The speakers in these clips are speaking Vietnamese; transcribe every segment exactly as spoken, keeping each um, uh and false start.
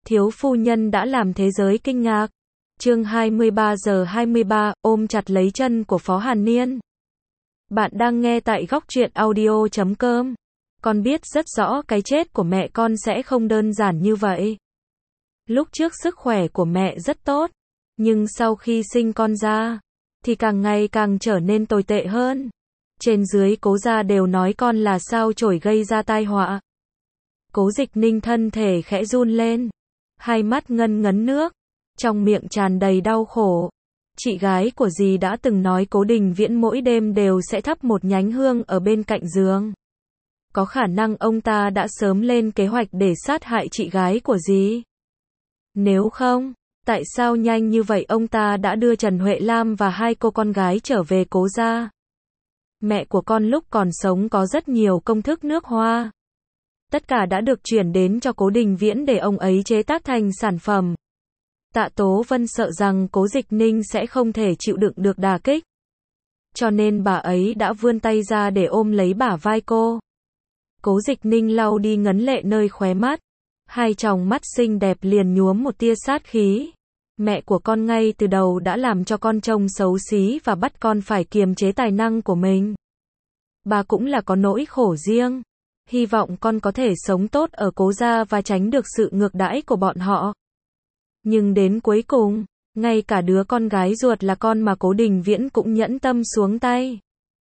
Thiếu phu nhân đã làm thế giới kinh ngạc. Chương hai mươi ba giờ hai mươi ba, ôm chặt lấy chân của Phó Hàn Niên. Bạn đang nghe tại góc truyện audio chấm com. Con biết rất rõ cái chết của mẹ con sẽ không đơn giản như vậy. Lúc trước sức khỏe của mẹ rất tốt, nhưng sau khi sinh con ra, thì càng ngày càng trở nên tồi tệ hơn. Trên dưới Cố gia đều nói con là sao chổi gây ra tai họa. Cố Dịch Ninh thân thể khẽ run lên, hai mắt ngân ngấn nước, trong miệng tràn đầy đau khổ. Chị gái của dì đã từng nói Cố Đình Viễn mỗi đêm đều sẽ thắp một nhánh hương ở bên cạnh giường. Có khả năng ông ta đã sớm lên kế hoạch để sát hại chị gái của dì. Nếu không, tại sao nhanh như vậy ông ta đã đưa Trần Huệ Lam và hai cô con gái trở về Cố gia? Mẹ của con lúc còn sống có rất nhiều công thức nước hoa. Tất cả đã được chuyển đến cho Cố Đình Viễn để ông ấy chế tác thành sản phẩm. Tạ Tố Vân sợ rằng Cố Dịch Ninh sẽ không thể chịu đựng được đả kích. Cho nên bà ấy đã vươn tay ra để ôm lấy bả vai cô. Cố Dịch Ninh lau đi ngấn lệ nơi khóe mắt. Hai tròng mắt xinh đẹp liền nhuốm một tia sát khí. Mẹ của con ngay từ đầu đã làm cho con trông xấu xí và bắt con phải kiềm chế tài năng của mình. Bà cũng là có nỗi khổ riêng. Hy vọng con có thể sống tốt ở Cố gia và tránh được sự ngược đãi của bọn họ. Nhưng đến cuối cùng, ngay cả đứa con gái ruột là con mà Cố Đình Viễn cũng nhẫn tâm xuống tay.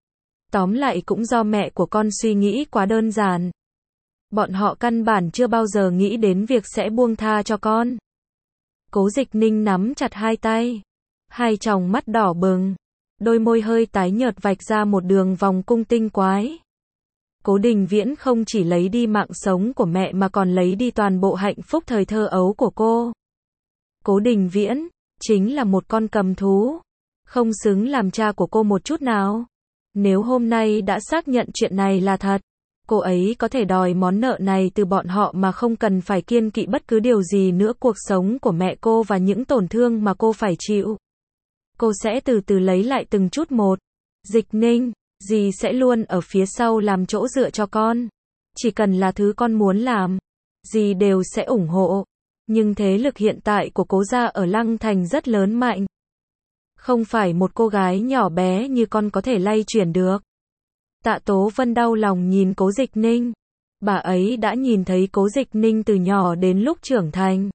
Tóm lại cũng do mẹ của con suy nghĩ quá đơn giản. Bọn họ căn bản chưa bao giờ nghĩ đến việc sẽ buông tha cho con. Cố Dịch Ninh nắm chặt hai tay, hai tròng mắt đỏ bừng, đôi môi hơi tái nhợt vạch ra một đường vòng cung tinh quái. Cố Đình Viễn không chỉ lấy đi mạng sống của mẹ mà còn lấy đi toàn bộ hạnh phúc thời thơ ấu của cô. Cố Đình Viễn chính là một con cầm thú, không xứng làm cha của cô một chút nào. Nếu hôm nay đã xác nhận chuyện này là thật, cô ấy có thể đòi món nợ này từ bọn họ mà không cần phải kiêng kỵ bất cứ điều gì nữa. Cuộc sống của mẹ cô và những tổn thương mà cô phải chịu, cô sẽ từ từ lấy lại từng chút một. Dịch Ninh, dì sẽ luôn ở phía sau làm chỗ dựa cho con. Chỉ cần là thứ con muốn làm, dì đều sẽ ủng hộ. Nhưng thế lực hiện tại của Cố gia ở Lăng Thành rất lớn mạnh. Không phải một cô gái nhỏ bé như con có thể lay chuyển được. Tạ Tố Vân đau lòng nhìn Cố Dịch Ninh. Bà ấy đã nhìn thấy Cố Dịch Ninh từ nhỏ đến lúc trưởng thành.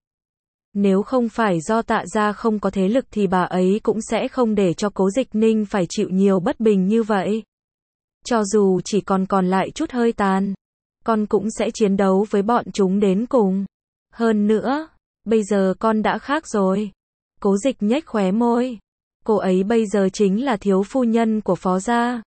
Nếu không phải do Tạ gia không có thế lực thì bà ấy cũng sẽ không để cho Cố Dịch Ninh phải chịu nhiều bất bình như vậy. Cho dù chỉ còn còn lại chút hơi tàn, con cũng sẽ chiến đấu với bọn chúng đến cùng. Hơn nữa, bây giờ con đã khác rồi. Cố Dịch nhếch khóe môi. Cô ấy bây giờ chính là thiếu phu nhân của Phó gia.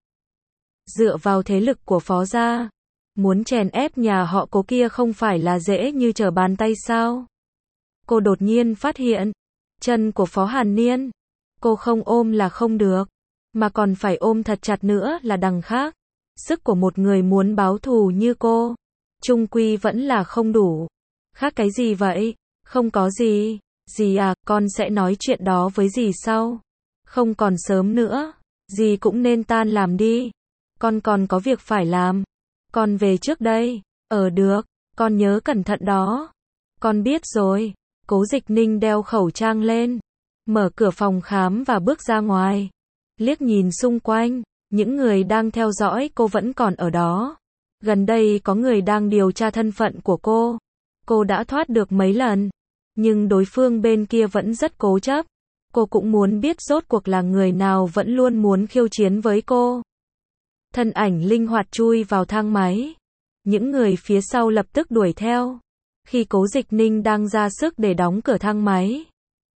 Dựa vào thế lực của Phó gia, muốn chèn ép nhà họ Cố kia không phải là dễ như trở bàn tay sao? Cô đột nhiên phát hiện, chân của Phó Hàn Niên, cô không ôm là không được, mà còn phải ôm thật chặt nữa là đằng khác. Sức của một người muốn báo thù như cô, chung quy vẫn là không đủ. Khác cái gì vậy? Không có gì. Dì à, con sẽ nói chuyện đó với dì sau. Không còn sớm nữa, dì cũng nên tan làm đi. Con còn có việc phải làm. Con về trước đây. Ờ được, con nhớ cẩn thận đó. Con biết rồi. Cố Dịch Ninh đeo khẩu trang lên, mở cửa phòng khám và bước ra ngoài. Liếc nhìn xung quanh, những người đang theo dõi cô vẫn còn ở đó. Gần đây có người đang điều tra thân phận của cô. Cô đã thoát được mấy lần, nhưng đối phương bên kia vẫn rất cố chấp. Cô cũng muốn biết rốt cuộc là người nào vẫn luôn muốn khiêu chiến với cô. Thân ảnh linh hoạt chui vào thang máy. Những người phía sau lập tức đuổi theo. Khi Cố Dịch Ninh đang ra sức để đóng cửa thang máy,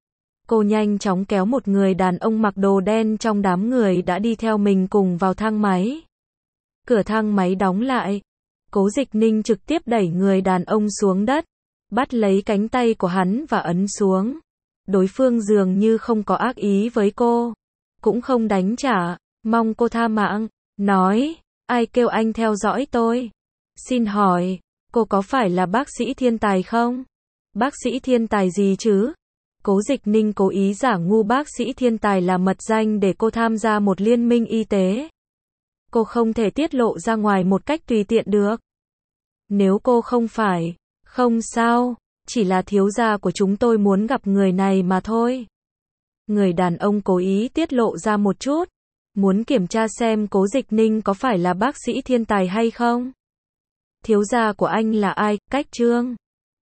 cô nhanh chóng kéo một người đàn ông mặc đồ đen trong đám người đã đi theo mình cùng vào thang máy. Cửa thang máy đóng lại. Cố Dịch Ninh trực tiếp đẩy người đàn ông xuống đất, bắt lấy cánh tay của hắn và ấn xuống. Đối phương dường như không có ác ý với cô, cũng không đánh trả, mong cô tha mạng. Nói, ai kêu anh theo dõi tôi? Xin hỏi, cô có phải là bác sĩ thiên tài không? Bác sĩ thiên tài gì chứ? Cố Dịch Ninh cố ý giả ngu. Bác sĩ thiên tài là mật danh để cô tham gia một liên minh y tế. Cô không thể tiết lộ ra ngoài một cách tùy tiện được. Nếu cô không phải, không sao, chỉ là thiếu gia của chúng tôi muốn gặp người này mà thôi. Người đàn ông cố ý tiết lộ ra một chút, muốn kiểm tra xem Cố Dịch Ninh có phải là bác sĩ thiên tài hay không. Thiếu gia của anh là ai, Cách Trương?